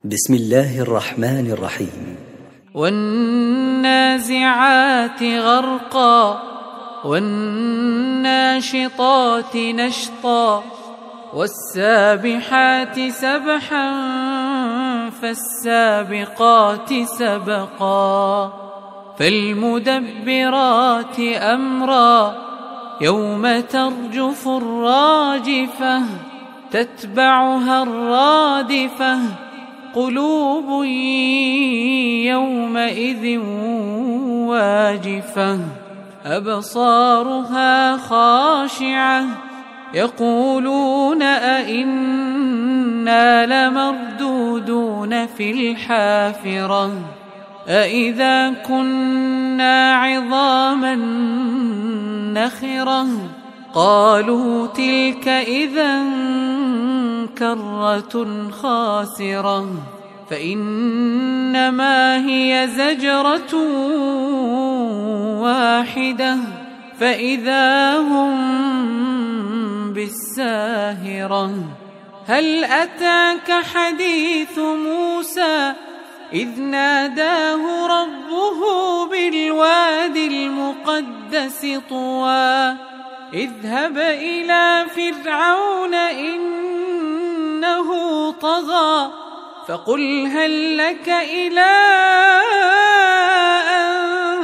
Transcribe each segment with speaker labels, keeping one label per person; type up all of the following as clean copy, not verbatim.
Speaker 1: بسم الله الرحمن الرحيم.
Speaker 2: والنازعات غرقا والناشطات نشطا والسابحات سبحا فالسابقات سبقا فالمدبرات أمرا يوم ترجف الراجفة تتبعها الرادفة قلوب يومئذ واجفة أبصارها خاشعة يقولون أئنا لمردودون في الحافرة أئذا كنا عظاما نخرة قالوا تلك إذا كرة خاسرة فإنما هي زجرة واحدة فإذا هم بالساهرة هل أتاك حديث موسى إذ ناداه ربه بالوادي المقدس طوى اذهب إلى فرعون إنه طغى فقل هل لك إلى أن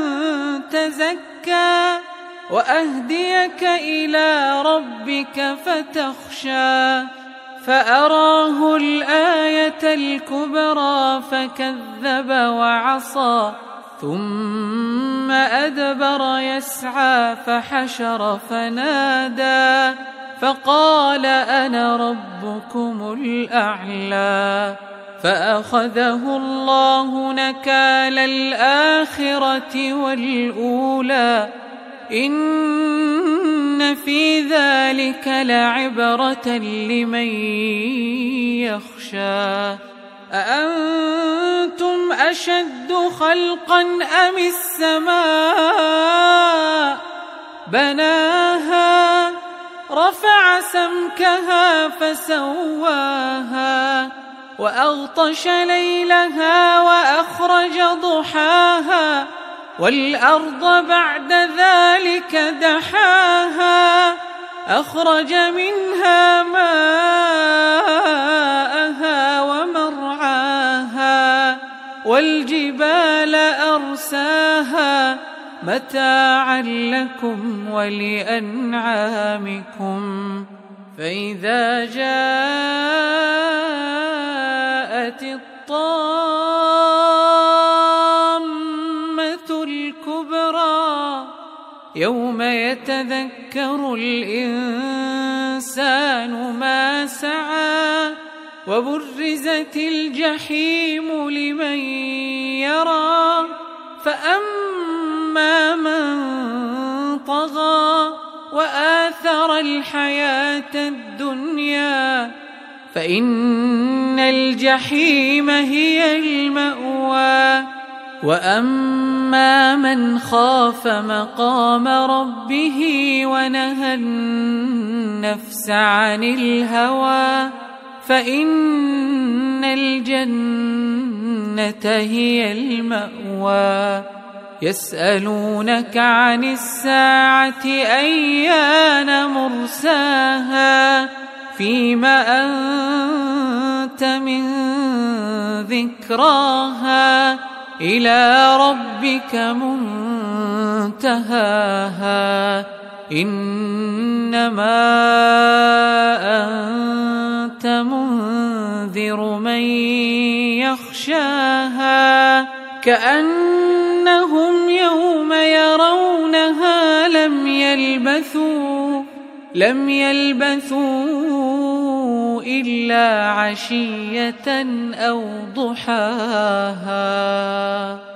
Speaker 2: تزكى وأهديك إلى ربك فتخشى فأراه الآية الكبرى فكذب وعصى ثم أدبر يسعى فحشر فنادى فقال أنا ربكم الأعلى فأخذه الله نكال الآخرة والأولى إن في ذلك لعبرة لمن يخشى أأنتم أشد خلقا أم السماء بناها رفع سمكها فسواها وأغطش ليلها وأخرج ضحاها والأرض بعد ذلك دحاها أخرج منها ماءها ومرعاها والجبال أرساها متاعا لكم ولأنعامكم فإذا جاءت الطامة الكبرى يوم يتذكر الإنسان ما سعى وبرزت الجحيم لمن يرى فأما من طغى وآثر الحياة الدنيا فإن الجحيم هي المأوى وأما من خاف مقام ربه ونهى النفس عن الهوى فإن الجنة هي المأوى يسألونك عن الساعة أيان مرساها فيم أنت من ذكراها إلى ربك منتهاها إنما أنت منذر من يخشاها كأنهم يوم يرونها لم يلبثوا إلا عشية أو ضحاها.